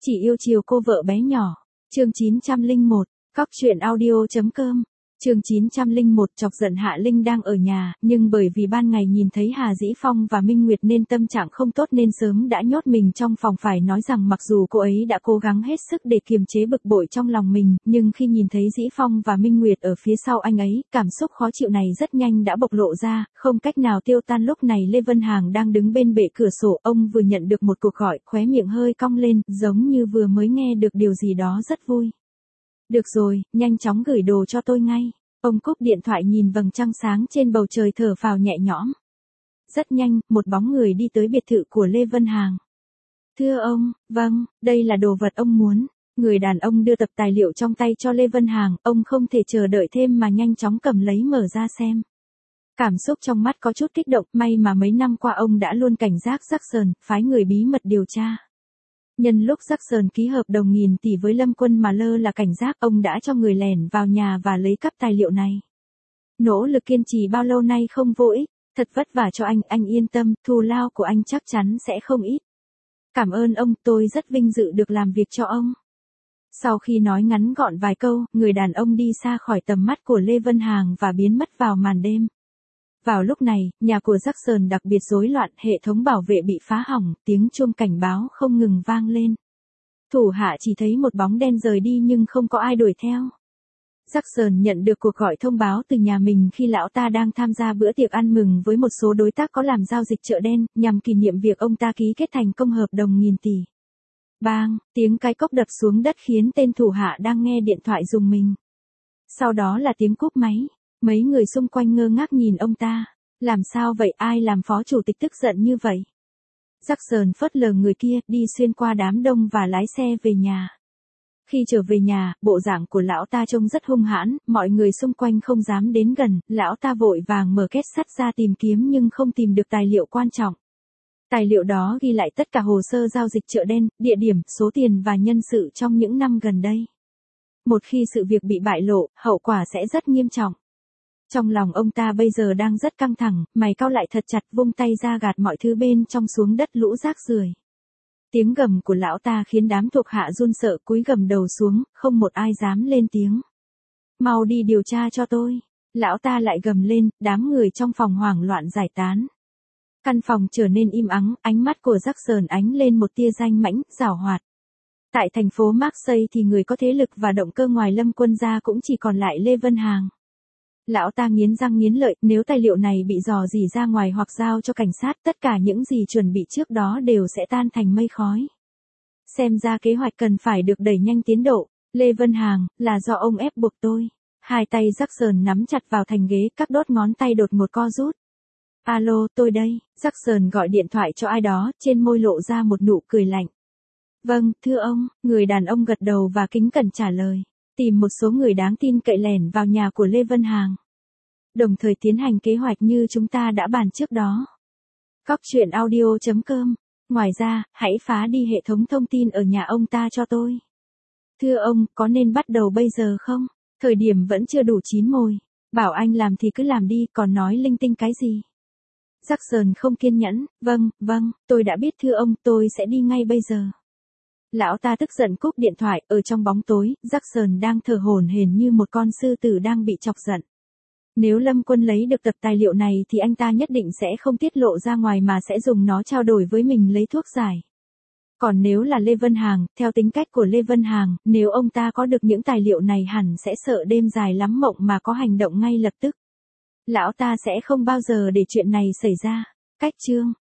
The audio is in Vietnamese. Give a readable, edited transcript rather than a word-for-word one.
Chỉ yêu chiều cô vợ bé nhỏ. Chương 901, Cóc truyện audio.com. Chương 901 chọc giận Hạ Linh đang ở nhà, nhưng bởi vì ban ngày nhìn thấy Hà Dĩ Phong và Minh Nguyệt nên tâm trạng không tốt nên sớm đã nhốt mình trong phòng. Phải nói rằng mặc dù cô ấy đã cố gắng hết sức để kiềm chế bực bội trong lòng mình, nhưng khi nhìn thấy Dĩ Phong và Minh Nguyệt ở phía sau anh ấy, cảm xúc khó chịu này rất nhanh đã bộc lộ ra, không cách nào tiêu tan. Lúc này Lê Vân Hàng đang đứng bên bệ cửa sổ, ông vừa nhận được một cuộc gọi, khóe miệng hơi cong lên, giống như vừa mới nghe được điều gì đó rất vui. Được rồi, nhanh chóng gửi đồ cho tôi ngay. Ông cúp điện thoại nhìn vầng trăng sáng trên bầu trời thở phào nhẹ nhõm. Rất nhanh, một bóng người đi tới biệt thự của Lê Vân Hàng. Thưa ông, vâng, đây là đồ vật ông muốn. Người đàn ông đưa tập tài liệu trong tay cho Lê Vân Hàng, ông không thể chờ đợi thêm mà nhanh chóng cầm lấy mở ra xem. Cảm xúc trong mắt có chút kích động, may mà mấy năm qua ông đã luôn cảnh giác Jackson, phái người bí mật điều tra. Nhân lúc Jackson ký hợp đồng nghìn tỷ với Lâm Quân mà lơ là cảnh giác, ông đã cho người lẻn vào nhà và lấy cắp tài liệu này. Nỗ lực kiên trì bao lâu nay không vô ích, thật vất vả cho anh yên tâm, thù lao của anh chắc chắn sẽ không ít. Cảm ơn ông, tôi rất vinh dự được làm việc cho ông. Sau khi nói ngắn gọn vài câu, người đàn ông đi xa khỏi tầm mắt của Lê Vân Hàng và biến mất vào màn đêm. Vào lúc này, nhà của Jackson đặc biệt rối loạn, hệ thống bảo vệ bị phá hỏng, tiếng chuông cảnh báo không ngừng vang lên. Thủ hạ chỉ thấy một bóng đen rời đi nhưng không có ai đuổi theo. Jackson nhận được cuộc gọi thông báo từ nhà mình khi lão ta đang tham gia bữa tiệc ăn mừng với một số đối tác có làm giao dịch chợ đen, nhằm kỷ niệm việc ông ta ký kết thành công hợp đồng nghìn tỷ. Bang, tiếng cái cốc đập xuống đất khiến tên thủ hạ đang nghe điện thoại rùng mình. Sau đó là tiếng cúp máy. Mấy người xung quanh ngơ ngác nhìn ông ta. Làm sao vậy, ai làm phó chủ tịch tức giận như vậy? Jackson phớt lờ người kia, đi xuyên qua đám đông và lái xe về nhà. Khi trở về nhà, bộ dạng của lão ta trông rất hung hãn, mọi người xung quanh không dám đến gần, lão ta vội vàng mở két sắt ra tìm kiếm nhưng không tìm được tài liệu quan trọng. Tài liệu đó ghi lại tất cả hồ sơ giao dịch chợ đen, địa điểm, số tiền và nhân sự trong những năm gần đây. Một khi sự việc bị bại lộ, hậu quả sẽ rất nghiêm trọng. Trong lòng ông ta bây giờ đang rất căng thẳng, mày cau lại thật chặt, vung tay ra gạt mọi thứ bên trong xuống đất lũ rác rưởi. Tiếng gầm của lão ta khiến đám thuộc hạ run sợ, cúi gầm đầu xuống, không một ai dám lên tiếng. Mau đi điều tra cho tôi. Lão ta lại gầm lên, đám người trong phòng hoảng loạn giải tán. Căn phòng trở nên im ắng, ánh mắt của Jackson ánh lên một tia danh mãnh, giảo hoạt. Tại thành phố Marseille thì người có thế lực và động cơ ngoài Lâm Quân ra cũng chỉ còn lại Lê Vân Hàng. Lão ta nghiến răng nghiến lợi, nếu tài liệu này bị dò dỉ ra ngoài hoặc giao cho cảnh sát, tất cả những gì chuẩn bị trước đó đều sẽ tan thành mây khói. Xem ra kế hoạch cần phải được đẩy nhanh tiến độ. Lê Vân Hàng, là do ông ép buộc tôi. Hai tay Jackson nắm chặt vào thành ghế, các đốt ngón tay đột một co rút. Alo, tôi đây. Jackson gọi điện thoại cho ai đó, trên môi lộ ra một nụ cười lạnh. Vâng, thưa ông, người đàn ông gật đầu và kính cẩn trả lời. Tìm một số người đáng tin cậy lẻn vào nhà của Lê Vân Hàng. Đồng thời tiến hành kế hoạch như chúng ta đã bàn trước đó. Cóc truyện audio.com. Ngoài ra, hãy phá đi hệ thống thông tin ở nhà ông ta cho tôi. Thưa ông, có nên bắt đầu bây giờ không? Thời điểm vẫn chưa đủ chín mồi. Bảo anh làm thì cứ làm đi, còn nói linh tinh cái gì? Jackson không kiên nhẫn. Vâng, tôi đã biết thưa ông, tôi sẽ đi ngay bây giờ. Lão ta tức giận cúp điện thoại, ở trong bóng tối, Jackson đang thở hổn hển như một con sư tử đang bị chọc giận. Nếu Lâm Quân lấy được tập tài liệu này thì anh ta nhất định sẽ không tiết lộ ra ngoài mà sẽ dùng nó trao đổi với mình lấy thuốc giải. Còn nếu là Lê Vân Hàng, theo tính cách của Lê Vân Hàng, nếu ông ta có được những tài liệu này hẳn sẽ sợ đêm dài lắm mộng mà có hành động ngay lập tức. Lão ta sẽ không bao giờ để chuyện này xảy ra. Cách chương